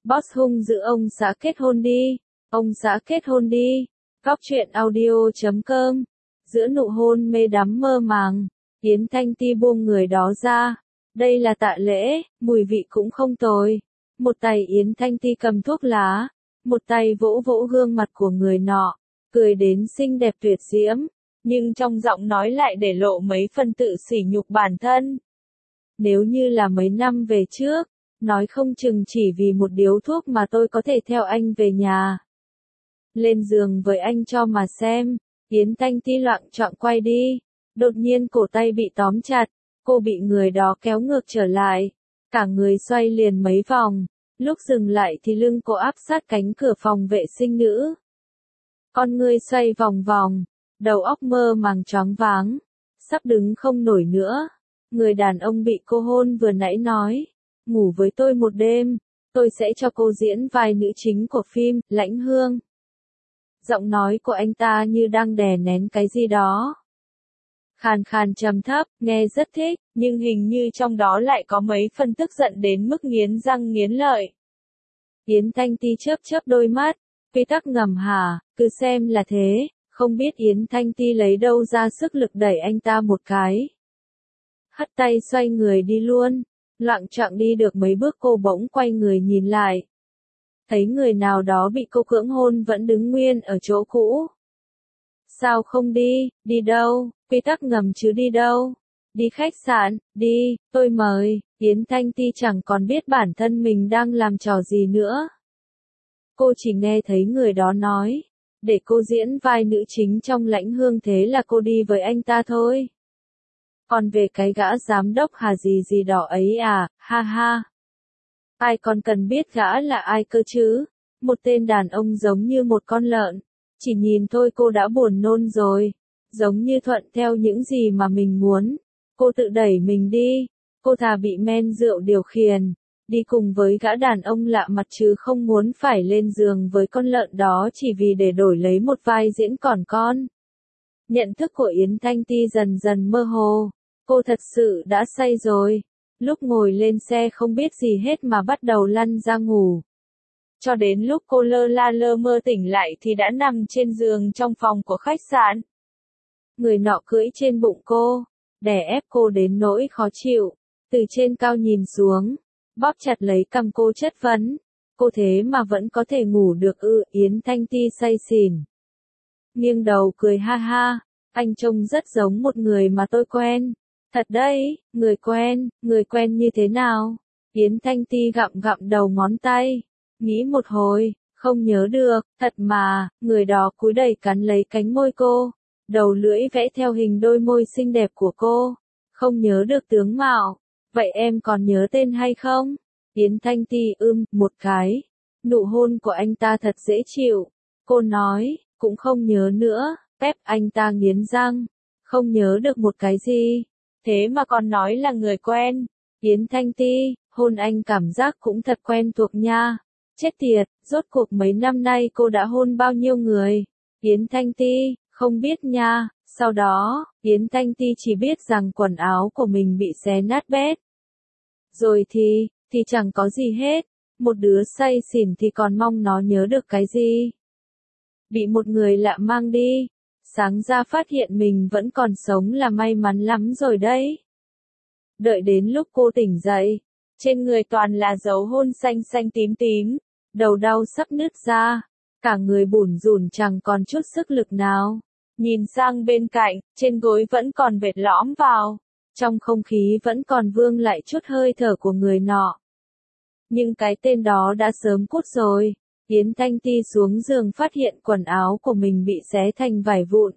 Boss hung dữ ông xã kết hôn đi. Ông xã kết hôn đi. Góc truyện audio.com. Giữa nụ hôn mê đắm mơ màng, Yến Thanh Ti buông người đó ra. Đây là tạ lễ, mùi vị cũng không tồi. Một tay Yến Thanh Ti cầm thuốc lá, một tay vỗ vỗ gương mặt của người nọ, cười đến xinh đẹp tuyệt diễm, nhưng trong giọng nói lại để lộ mấy phần tự sỉ nhục bản thân. Nếu như là mấy năm về trước, nói không chừng chỉ vì một điếu thuốc mà tôi có thể theo anh về nhà, lên giường với anh cho mà xem. Yến Thanh Ti loạng choạng quay đi, đột nhiên cổ tay bị tóm chặt, cô bị người đó kéo ngược trở lại, cả người xoay liền mấy vòng, lúc dừng lại thì lưng cô áp sát cánh cửa phòng vệ sinh nữ. Con người xoay vòng vòng, đầu óc mơ màng choáng váng, sắp đứng không nổi nữa. Người đàn ông bị cô hôn vừa nãy nói, ngủ với tôi một đêm, tôi sẽ cho cô diễn vai nữ chính của phim Lãnh Hương. Giọng nói của anh ta như đang đè nén cái gì đó. Khàn khàn trầm thấp, nghe rất thích, nhưng hình như trong đó lại có mấy phần tức giận đến mức nghiến răng nghiến lợi. Yến Thanh Ti chớp chớp đôi mắt, quy tắc ngầm hả, cứ xem là thế, không biết Yến Thanh Ti lấy đâu ra sức lực đẩy anh ta một cái. Hất tay xoay người đi luôn, loạng choạng đi được mấy bước cô bỗng quay người nhìn lại. Thấy người nào đó bị cô cưỡng hôn vẫn đứng nguyên ở chỗ cũ. Sao không đi, đi đâu, quy tắc ngầm chứ đi đâu? Đi khách sạn, đi, tôi mời. Yến Thanh Ti chẳng còn biết bản thân mình đang làm trò gì nữa. Cô chỉ nghe thấy người đó nói, để cô diễn vai nữ chính trong Lãnh Hương, thế là cô đi với anh ta thôi. Còn về cái gã giám đốc Hà gì gì đó ấy à, ha ha. Ai còn cần biết gã là ai cơ chứ? Một tên đàn ông giống như một con lợn. Chỉ nhìn thôi cô đã buồn nôn rồi. Giống như thuận theo những gì mà mình muốn. Cô tự đẩy mình đi. Cô thà bị men rượu điều khiển, đi cùng với gã đàn ông lạ mặt chứ không muốn phải lên giường với con lợn đó chỉ vì để đổi lấy một vai diễn còn con. Nhận thức của Yến Thanh Ti dần dần mơ hồ. Cô thật sự đã say rồi. Lúc ngồi lên xe không biết gì hết mà bắt đầu lăn ra ngủ. Cho đến lúc cô lơ la lơ mơ tỉnh lại thì đã nằm trên giường trong phòng của khách sạn. Người nọ cưỡi trên bụng cô, đè ép cô đến nỗi khó chịu, từ trên cao nhìn xuống, bóp chặt lấy cằm cô chất vấn. Cô thế mà vẫn có thể ngủ được ư? Yến Thanh Ti say xỉn, nghiêng đầu cười ha ha, anh trông rất giống một người mà tôi quen. Thật đấy, người quen như thế nào? Yến Thanh Ti gặm gặm đầu ngón tay, nghĩ một hồi, không nhớ được, thật mà, người đó cúi đẩy cắn lấy cánh môi cô, đầu lưỡi vẽ theo hình đôi môi xinh đẹp của cô, không nhớ được tướng mạo, vậy em còn nhớ tên hay không? Yến Thanh Ti một cái, nụ hôn của anh ta thật dễ chịu, cô nói, cũng không nhớ nữa, ép anh ta nghiến răng, không nhớ được một cái gì. Thế mà còn nói là người quen. Yến Thanh Ti, hôn anh cảm giác cũng thật quen thuộc nha. Chết tiệt, rốt cuộc mấy năm nay cô đã hôn bao nhiêu người? Yến Thanh Ti, không biết nha. Sau đó, Yến Thanh Ti chỉ biết rằng quần áo của mình bị xé nát bét. Rồi thì chẳng có gì hết. Một đứa say xỉn thì còn mong nó nhớ được cái gì? Bị một người lạ mang đi. Sáng ra phát hiện mình vẫn còn sống là may mắn lắm rồi đấy. Đợi đến lúc cô tỉnh dậy, trên người toàn là dấu hôn xanh xanh tím tím, đầu đau sắp nứt ra, cả người bủn rủn chẳng còn chút sức lực nào. Nhìn sang bên cạnh, trên gối vẫn còn vệt lõm vào, trong không khí vẫn còn vương lại chút hơi thở của người nọ. Nhưng cái tên đó đã sớm cút rồi. Yến Thanh Ti xuống giường phát hiện quần áo của mình bị xé thành vải vụn.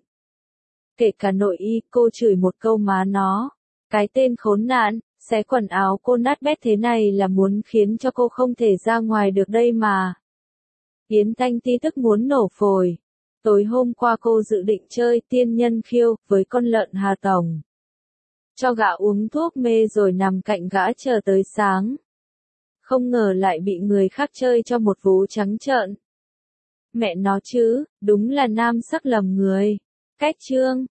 Kể cả nội y, cô chửi một câu má nó. Cái tên khốn nạn, xé quần áo cô nát bét thế này là muốn khiến cho cô không thể ra ngoài được đây mà. Yến Thanh Ti tức muốn nổ phổi. Tối hôm qua cô dự định chơi tiên nhân khiêu với con lợn Hà Tổng. Cho gã uống thuốc mê rồi nằm cạnh gã chờ tới sáng. Không ngờ lại bị người khác chơi cho một vố trắng trợn. Mẹ nó chứ, đúng là nam sắc lầm người. Cách chương